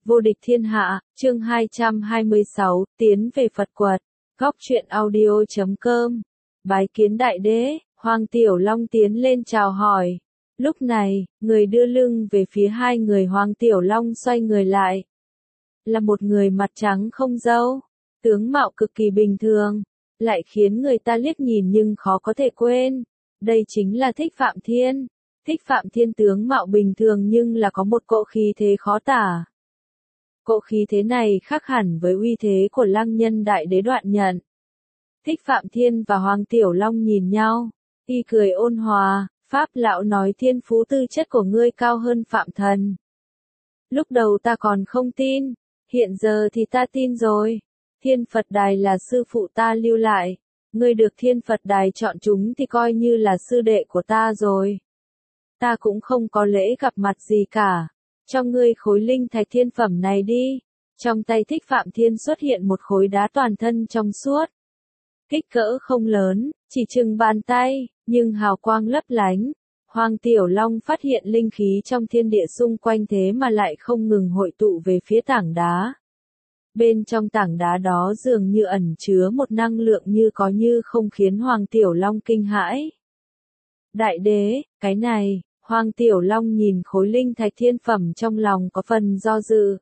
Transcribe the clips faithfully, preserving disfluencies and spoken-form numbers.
Vô địch thiên hạ, chương hai trăm hai mươi sáu, tiến về Phật quật. Góc truyện audio chấm com. Bái kiến đại đế, Hoàng Tiểu Long tiến lên chào hỏi. Lúc này, người đưa lưng về phía hai người Hoàng Tiểu Long xoay người lại. Là một người mặt trắng không râu, tướng mạo cực kỳ bình thường, lại khiến người ta liếc nhìn nhưng khó có thể quên. Đây chính là Thích Phạm Thiên. Thích Phạm Thiên tướng mạo bình thường nhưng là có một cỗ khí thế khó tả. Cỗ khí thế này khác hẳn với uy thế của Lăng Nhân Đại Đế Đoạn Nhận. Thích Phạm Thiên và Hoàng Tiểu Long nhìn nhau, y cười ôn hòa, Pháp lão nói thiên phú tư chất của ngươi cao hơn Phạm Thần. Lúc đầu ta còn không tin, hiện giờ thì ta tin rồi. Thiên Phật Đài là sư phụ ta lưu lại, ngươi được Thiên Phật Đài chọn chúng thì coi như là sư đệ của ta rồi. Ta cũng không có lễ gặp mặt gì cả. Cho ngươi khối linh thạch thiên phẩm này đi. Trong tay Thích Phạm Thiên xuất hiện một khối đá toàn thân trong suốt. Kích cỡ không lớn, chỉ chừng bàn tay, nhưng hào quang lấp lánh. Hoàng Tiểu Long phát hiện linh khí trong thiên địa xung quanh thế mà lại không ngừng hội tụ về phía tảng đá. Bên trong tảng đá đó dường như ẩn chứa một năng lượng như có như không khiến Hoàng Tiểu Long kinh hãi. Đại đế, cái này... Hoàng Tiểu Long nhìn khối linh thạch thiên phẩm trong lòng có phần do dự.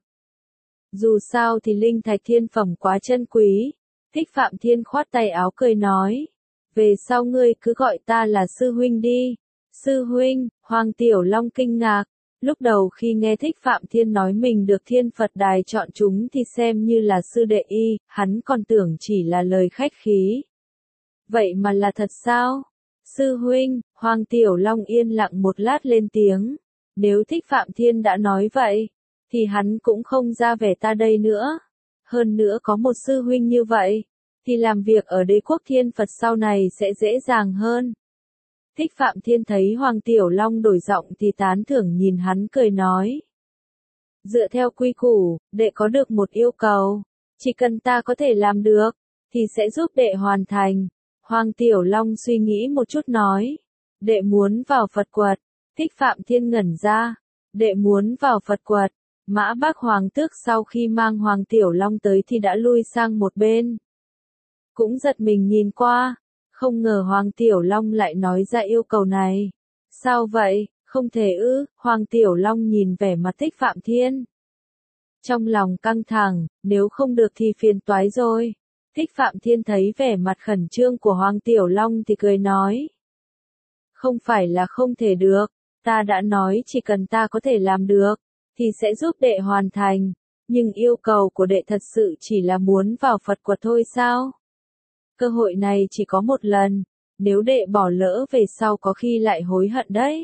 Dù sao thì linh thạch thiên phẩm quá chân quý. Thích Phạm Thiên khoát tay áo cười nói. Về sau ngươi cứ gọi ta là sư huynh đi. Sư huynh, Hoàng Tiểu Long kinh ngạc. Lúc đầu khi nghe Thích Phạm Thiên nói mình được Thiên Phật Đài chọn chúng thì xem như là sư đệ y, hắn còn tưởng chỉ là lời khách khí. Vậy mà là thật sao? Sư huynh, Hoàng Tiểu Long yên lặng một lát lên tiếng. Nếu Thích Phạm Thiên đã nói vậy, thì hắn cũng không ra vẻ ta đây nữa. Hơn nữa có một sư huynh như vậy, thì làm việc ở đế quốc Thiên Phật sau này sẽ dễ dàng hơn. Thích Phạm Thiên thấy Hoàng Tiểu Long đổi giọng thì tán thưởng nhìn hắn cười nói. Dựa theo quy củ, đệ có được một yêu cầu. Chỉ cần ta có thể làm được, thì sẽ giúp đệ hoàn thành. Hoàng Tiểu Long suy nghĩ một chút nói. Đệ muốn vào Phật quật. Thích Phạm Thiên ngẩn ra. Đệ muốn vào Phật quật. Mã Bác Hoàng Tước sau khi mang Hoàng Tiểu Long tới thì đã lui sang một bên. Cũng giật mình nhìn qua. Không ngờ Hoàng Tiểu Long lại nói ra yêu cầu này. Sao vậy, không thể ư? Hoàng Tiểu Long nhìn vẻ mặt Thích Phạm Thiên. Trong lòng căng thẳng, nếu không được thì phiền toái rồi. Thích Phạm Thiên thấy vẻ mặt khẩn trương của Hoàng Tiểu Long thì cười nói. Không phải là không thể được, ta đã nói chỉ cần ta có thể làm được, thì sẽ giúp đệ hoàn thành, nhưng yêu cầu của đệ thật sự chỉ là muốn vào Phật quật thôi sao? Cơ hội này chỉ có một lần, nếu đệ bỏ lỡ về sau có khi lại hối hận đấy.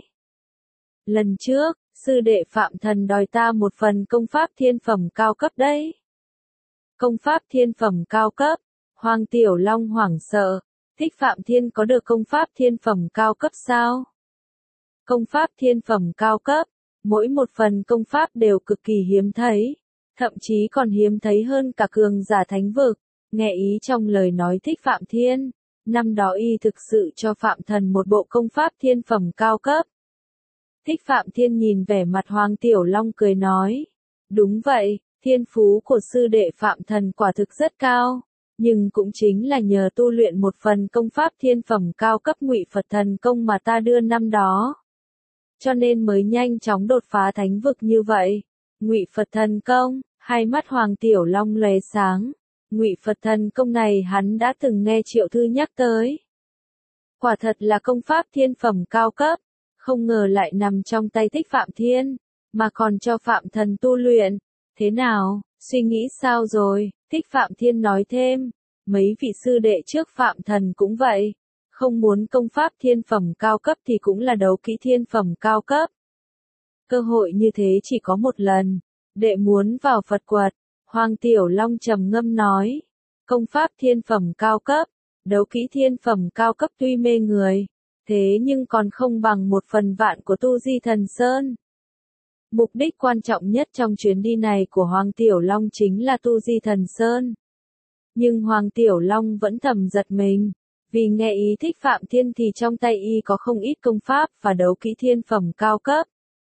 Lần trước, sư đệ Phạm Thần đòi ta một phần công pháp thiên phẩm cao cấp đấy. Công pháp thiên phẩm cao cấp, Hoàng Tiểu Long hoảng sợ, Thích Phạm Thiên có được công pháp thiên phẩm cao cấp sao? Công pháp thiên phẩm cao cấp, mỗi một phần công pháp đều cực kỳ hiếm thấy, thậm chí còn hiếm thấy hơn cả cường giả thánh vực. Nghe ý trong lời nói Thích Phạm Thiên, năm đó y thực sự cho Phạm Thần một bộ công pháp thiên phẩm cao cấp. Thích Phạm Thiên nhìn vẻ mặt Hoàng Tiểu Long cười nói, đúng vậy. Thiên phú của sư đệ Phạm Thần quả thực rất cao, nhưng cũng chính là nhờ tu luyện một phần công pháp thiên phẩm cao cấp Ngụy Phật Thần Công mà ta đưa năm đó. Cho nên mới nhanh chóng đột phá thánh vực như vậy. Ngụy Phật Thần Công, hai mắt Hoàng Tiểu Long lóe sáng. Ngụy Phật Thần Công này hắn đã từng nghe Triệu Thư nhắc tới. Quả thật là công pháp thiên phẩm cao cấp, không ngờ lại nằm trong tay Thích Phạm Thiên, mà còn cho Phạm Thần tu luyện. Thế nào, suy nghĩ sao rồi? Thích Phạm Thiên nói thêm, mấy vị sư đệ trước Phạm Thần cũng vậy, không muốn công pháp thiên phẩm cao cấp thì cũng là đấu kỹ thiên phẩm cao cấp. Cơ hội như thế chỉ có một lần, đệ muốn vào Phật quật, Hoàng Tiểu Long trầm ngâm nói, công pháp thiên phẩm cao cấp, đấu kỹ thiên phẩm cao cấp tuy mê người, thế nhưng còn không bằng một phần vạn của Tu Di Thần Sơn. Mục đích quan trọng nhất trong chuyến đi này của Hoàng Tiểu Long chính là Tu Di Thần Sơn. Nhưng Hoàng Tiểu Long vẫn thầm giật mình, vì nghe ý Thích Phạm Thiên thì trong tay y có không ít công pháp và đấu kỹ thiên phẩm cao cấp.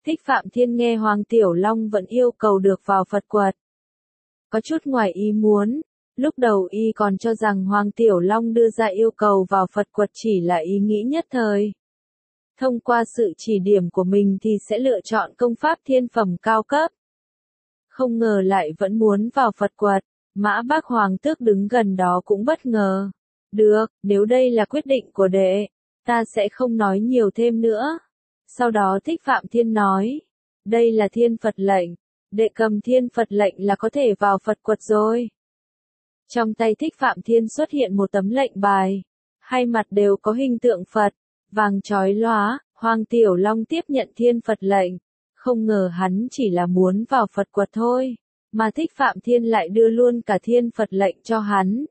Thích Phạm Thiên nghe Hoàng Tiểu Long vẫn yêu cầu được vào Phật quật. Có chút ngoài ý muốn, lúc đầu y còn cho rằng Hoàng Tiểu Long đưa ra yêu cầu vào Phật quật chỉ là ý nghĩ nhất thời. Thông qua sự chỉ điểm của mình thì sẽ lựa chọn công pháp thiên phẩm cao cấp. Không ngờ lại vẫn muốn vào Phật quật, Mã Bác Hoàng tước đứng gần đó cũng bất ngờ. Được, nếu đây là quyết định của đệ, ta sẽ không nói nhiều thêm nữa. Sau đó Thích Phạm Thiên nói, đây là thiên Phật lệnh, đệ cầm thiên Phật lệnh là có thể vào Phật quật rồi. Trong tay Thích Phạm Thiên xuất hiện một tấm lệnh bài, hai mặt đều có hình tượng Phật, vàng chói lóa. Hoàng Tiểu Long tiếp nhận thiên Phật lệnh, không ngờ hắn chỉ là muốn vào Phật quật thôi, mà Thích Phạm Thiên lại đưa luôn cả thiên Phật lệnh cho hắn.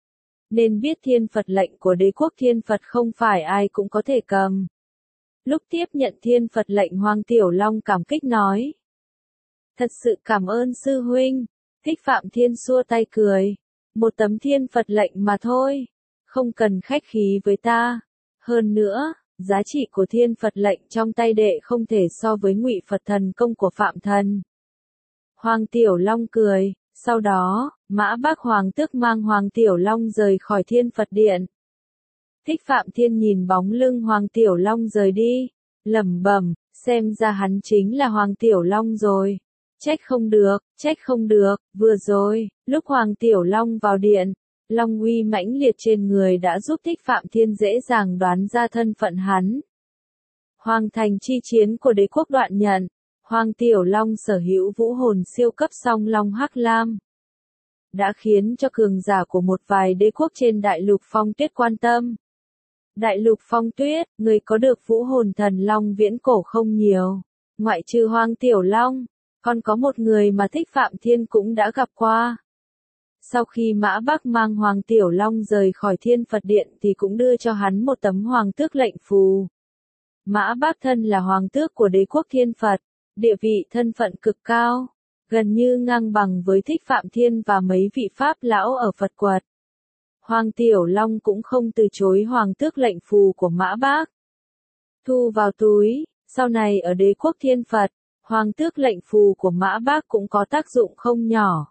Nên biết thiên Phật lệnh của đế quốc thiên Phật không phải ai cũng có thể cầm. Lúc tiếp nhận thiên Phật lệnh Hoàng Tiểu Long cảm kích nói. Thật sự cảm ơn sư huynh. Thích Phạm Thiên xua tay cười. Một tấm thiên Phật lệnh mà thôi. Không cần khách khí với ta. Hơn nữa, giá trị của thiên Phật lệnh trong tay đệ không thể so với Ngụy Phật thần công của Phạm Thần. Hoàng Tiểu Long cười. Sau đó, Mã Bác Hoàng tước mang Hoàng Tiểu Long rời khỏi thiên Phật điện. Thích Phạm Thiên nhìn bóng lưng Hoàng Tiểu Long rời đi, lẩm bẩm, xem ra hắn chính là Hoàng Tiểu Long rồi. Trách không được, trách không được, vừa rồi, lúc Hoàng Tiểu Long vào điện, Long uy mãnh liệt trên người đã giúp Thích Phạm Thiên dễ dàng đoán ra thân phận hắn. Hoàng thành chi chiến của đế quốc Đoạn Nhận, Hoàng Tiểu Long sở hữu vũ hồn siêu cấp song long hắc lam, đã khiến cho cường giả của một vài đế quốc trên đại lục Phong Tuyết quan tâm. Đại lục Phong Tuyết, người có được vũ hồn thần long viễn cổ không nhiều, ngoại trừ Hoàng Tiểu Long, còn có một người mà Thích Phạm Thiên cũng đã gặp qua. Sau khi Mã Bác mang Hoàng Tiểu Long rời khỏi thiên Phật điện thì cũng đưa cho hắn một tấm hoàng tước lệnh phù. Mã Bác thân là hoàng tước của đế quốc thiên Phật, địa vị thân phận cực cao, gần như ngang bằng với Thích Phạm Thiên và mấy vị Pháp lão ở Phật quật. Hoàng Tiểu Long cũng không từ chối hoàng tước lệnh phù của Mã Bác. Thu vào túi, sau này ở đế quốc thiên Phật, hoàng tước lệnh phù của Mã Bác cũng có tác dụng không nhỏ.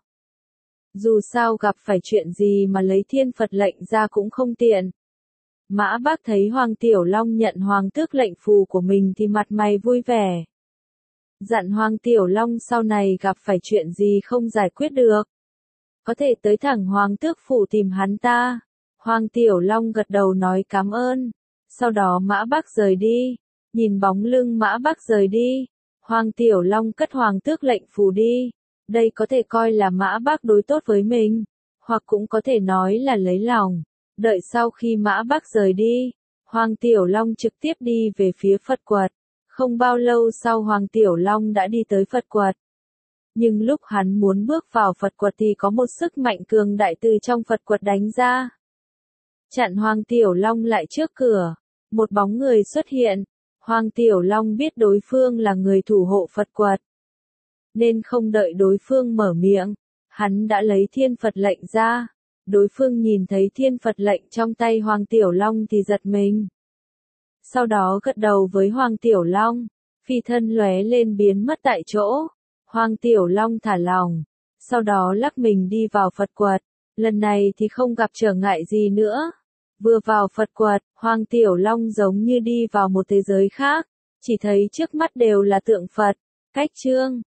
Dù sao gặp phải chuyện gì mà lấy thiên Phật lệnh ra cũng không tiện. Mã Bác thấy Hoàng Tiểu Long nhận hoàng tước lệnh phù của mình thì mặt mày vui vẻ. Dặn Hoàng Tiểu Long sau này gặp phải chuyện gì không giải quyết được, có thể tới thẳng Hoàng tước phủ tìm hắn ta. Hoàng Tiểu Long gật đầu nói cảm ơn. Sau đó Mã Bác rời đi. Nhìn bóng lưng Mã Bác rời đi, Hoàng Tiểu Long cất hoàng tước lệnh phù đi. Đây có thể coi là Mã Bác đối tốt với mình, hoặc cũng có thể nói là lấy lòng. Đợi sau khi Mã Bác rời đi, Hoàng Tiểu Long trực tiếp đi về phía Phật quật. Không bao lâu sau Hoàng Tiểu Long đã đi tới Phật quật. Nhưng lúc hắn muốn bước vào Phật quật thì có một sức mạnh cường đại từ trong Phật quật đánh ra. Chặn Hoàng Tiểu Long lại trước cửa. Một bóng người xuất hiện. Hoàng Tiểu Long biết đối phương là người thủ hộ Phật quật, nên không đợi đối phương mở miệng, hắn đã lấy thiên Phật lệnh ra. Đối phương nhìn thấy thiên Phật lệnh trong tay Hoàng Tiểu Long thì giật mình. Sau đó gật đầu với Hoàng Tiểu Long, phi thân lóe lên biến mất tại chỗ. Hoàng Tiểu Long thả lòng, sau đó lắc mình đi vào Phật quật. Lần này thì không gặp trở ngại gì nữa. Vừa vào Phật quật, Hoàng Tiểu Long giống như đi vào một thế giới khác, chỉ thấy trước mắt đều là tượng Phật. Cách chương